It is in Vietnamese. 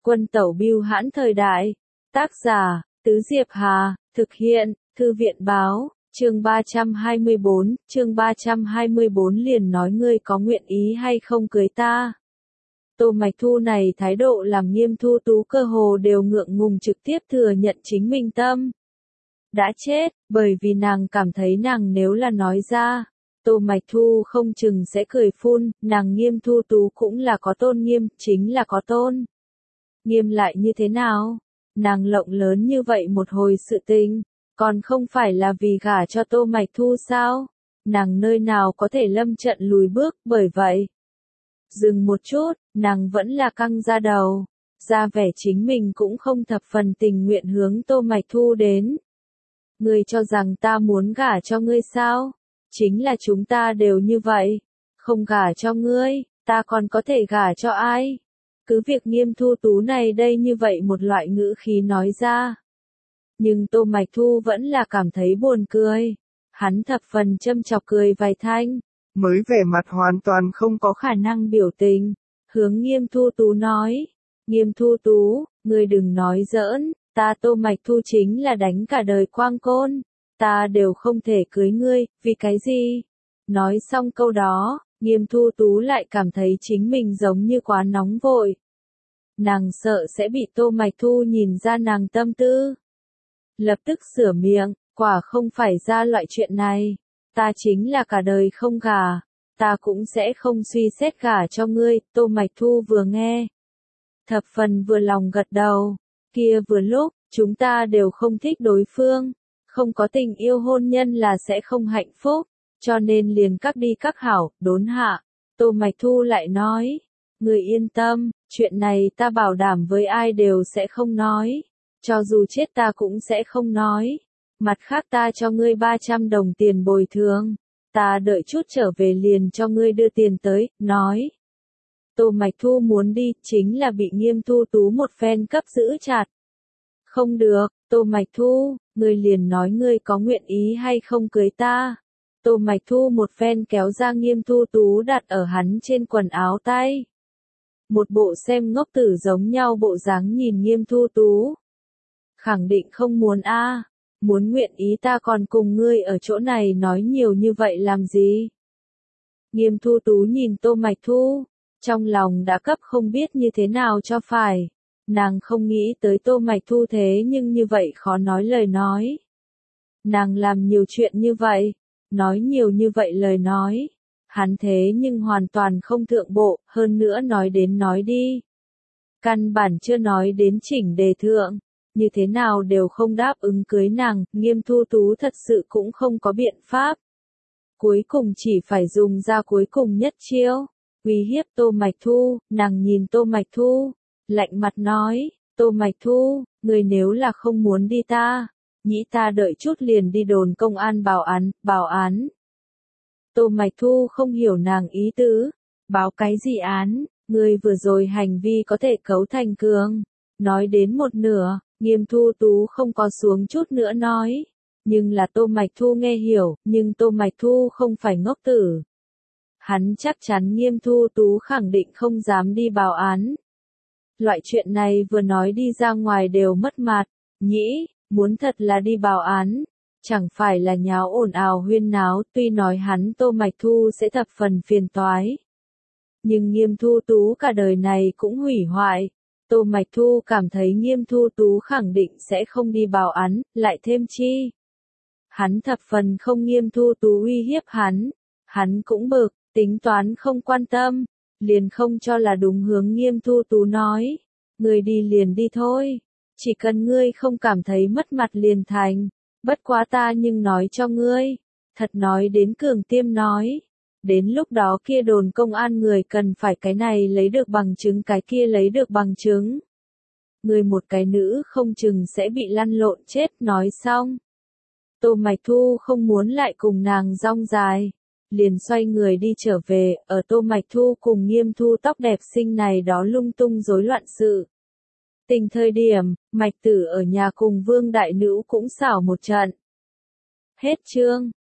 Quân tẩu bưu hãn thời đại. Tác giả, Tứ Diệp Hà, thực hiện, Thư viện báo, chương 324 liền nói ngươi có nguyện ý hay không cưới ta. Tô Mạch Thu này thái độ làm Nghiêm Thu Tú cơ hồ đều ngượng ngùng trực tiếp thừa nhận chính mình tâm đã chết, bởi vì nàng cảm thấy nàng nếu là nói ra, Tô Mạch Thu không chừng sẽ cười phun, nàng Nghiêm Thu Tú cũng là có tôn nghiêm, chính là có tôn nghiêm lại như thế nào? Nàng lộng lớn như vậy một hồi sự tình, còn không phải là vì gả cho Tô Mạch Thu sao? Nàng nơi nào có thể lâm trận lùi bước, bởi vậy. Dừng một chút, nàng vẫn là căng ra đầu, ra vẻ chính mình cũng không thập phần tình nguyện hướng Tô Mạch Thu đến. Ngươi cho rằng ta muốn gả cho ngươi sao? Chính là chúng ta đều như vậy, không gả cho ngươi, ta còn có thể gả cho ai? Cứ việc Nghiêm Thu Tú này đây như vậy một loại ngữ khí nói ra. Nhưng Tô Mạch Thu vẫn là cảm thấy buồn cười. Hắn thập phần châm chọc cười vài thanh, mới vẻ mặt hoàn toàn không có khả năng biểu tình. Hướng Nghiêm Thu Tú nói, Nghiêm Thu Tú, ngươi đừng nói giỡn, ta Tô Mạch Thu chính là đánh cả đời quang côn. Ta đều không thể cưới ngươi, vì cái gì? Nói xong câu đó, Nghiêm Thu Tú lại cảm thấy chính mình giống như quá nóng vội. Nàng sợ sẽ bị Tô Mạch Thu nhìn ra nàng tâm tư. Lập tức sửa miệng, quả không phải ra loại chuyện này. Ta chính là cả đời không gả, ta cũng sẽ không suy xét gả cho ngươi. Tô Mạch Thu vừa nghe, thập phần vừa lòng gật đầu. Kia vừa lúc, chúng ta đều không thích đối phương. Không có tình yêu hôn nhân là sẽ không hạnh phúc, cho nên liền các đi các hảo, đốn hạ. Tô Mạch Thu lại nói, người yên tâm, chuyện này ta bảo đảm với ai đều sẽ không nói, cho dù chết ta cũng sẽ không nói. Mặt khác ta cho ngươi 300 đồng tiền bồi thường, ta đợi chút trở về liền cho ngươi đưa tiền tới, nói. Tô Mạch Thu muốn đi, chính là bị Nghiêm Thu Tú một phen cấp giữ chặt. Không được, Tô Mạch Thu, ngươi liền nói ngươi có nguyện ý hay không cưới ta. Tô Mạch Thu một phen kéo ra Nghiêm Thu Tú đặt ở hắn trên quần áo tay. Một bộ xem ngốc tử giống nhau bộ dáng nhìn Nghiêm Thu Tú. Khẳng định không muốn a, muốn nguyện ý ta còn cùng ngươi ở chỗ này nói nhiều như vậy làm gì. Nghiêm Thu Tú nhìn Tô Mạch Thu, trong lòng đã cấp không biết như thế nào cho phải. Nàng không nghĩ tới Tô Mạch Thu thế nhưng như vậy khó nói lời nói. Nàng làm nhiều chuyện như vậy, nói nhiều như vậy lời nói. Hắn thế nhưng hoàn toàn không thượng bộ, hơn nữa nói đến nói đi. Căn bản chưa nói đến chỉnh đề thượng, như thế nào đều không đáp ứng cưới nàng, Nghiêm Thu Tú thật sự cũng không có biện pháp. Cuối cùng chỉ phải dùng ra cuối cùng nhất chiêu, uy hiếp Tô Mạch Thu. Nàng nhìn Tô Mạch Thu, lạnh mặt nói, Tô Mạch Thu, người nếu là không muốn đi ta, nghĩ ta đợi chút liền đi đồn công an báo án. Tô Mạch Thu không hiểu nàng ý tứ, báo cái gì án, người vừa rồi hành vi có thể cấu thành cường. Nói đến một nửa, Nghiêm Thu Tú không có xuống chút nữa nói, nhưng là Tô Mạch Thu nghe hiểu, nhưng Tô Mạch Thu không phải ngốc tử. Hắn chắc chắn Nghiêm Thu Tú khẳng định không dám đi báo án. Loại chuyện này vừa nói đi ra ngoài đều mất mặt, nhĩ, muốn thật là đi báo án, chẳng phải là nháo ồn ào huyên náo, tuy nói hắn Tô Mạch Thu sẽ thập phần phiền toái. Nhưng Nghiêm Thu Tú cả đời này cũng hủy hoại. Tô Mạch Thu cảm thấy Nghiêm Thu Tú khẳng định sẽ không đi báo án, lại thêm chi. Hắn thập phần không Nghiêm Thu Tú uy hiếp hắn cũng bực, tính toán không quan tâm, liền không cho là đúng hướng Nghiêm Thu Tú nói. Ngươi đi liền đi thôi, chỉ cần ngươi không cảm thấy mất mặt liền thành, bất quá ta nhưng nói cho ngươi, thật nói đến cường tiêm nói. Đến lúc đó kia đồn công an người cần phải cái này lấy được bằng chứng cái kia lấy được bằng chứng. Người một cái nữ không chừng sẽ bị lăn lộn chết nói xong. Tô Mạch Thu không muốn lại cùng nàng rong dài. Liền xoay người đi trở về, ở Tô Mạch Thu cùng Nghiêm Thu tóc đẹp xinh này đó lung tung rối loạn sự. Tình thời điểm, Mạch Tử ở nhà cùng Vương Đại Nữ cũng xảo một trận. Hết chương.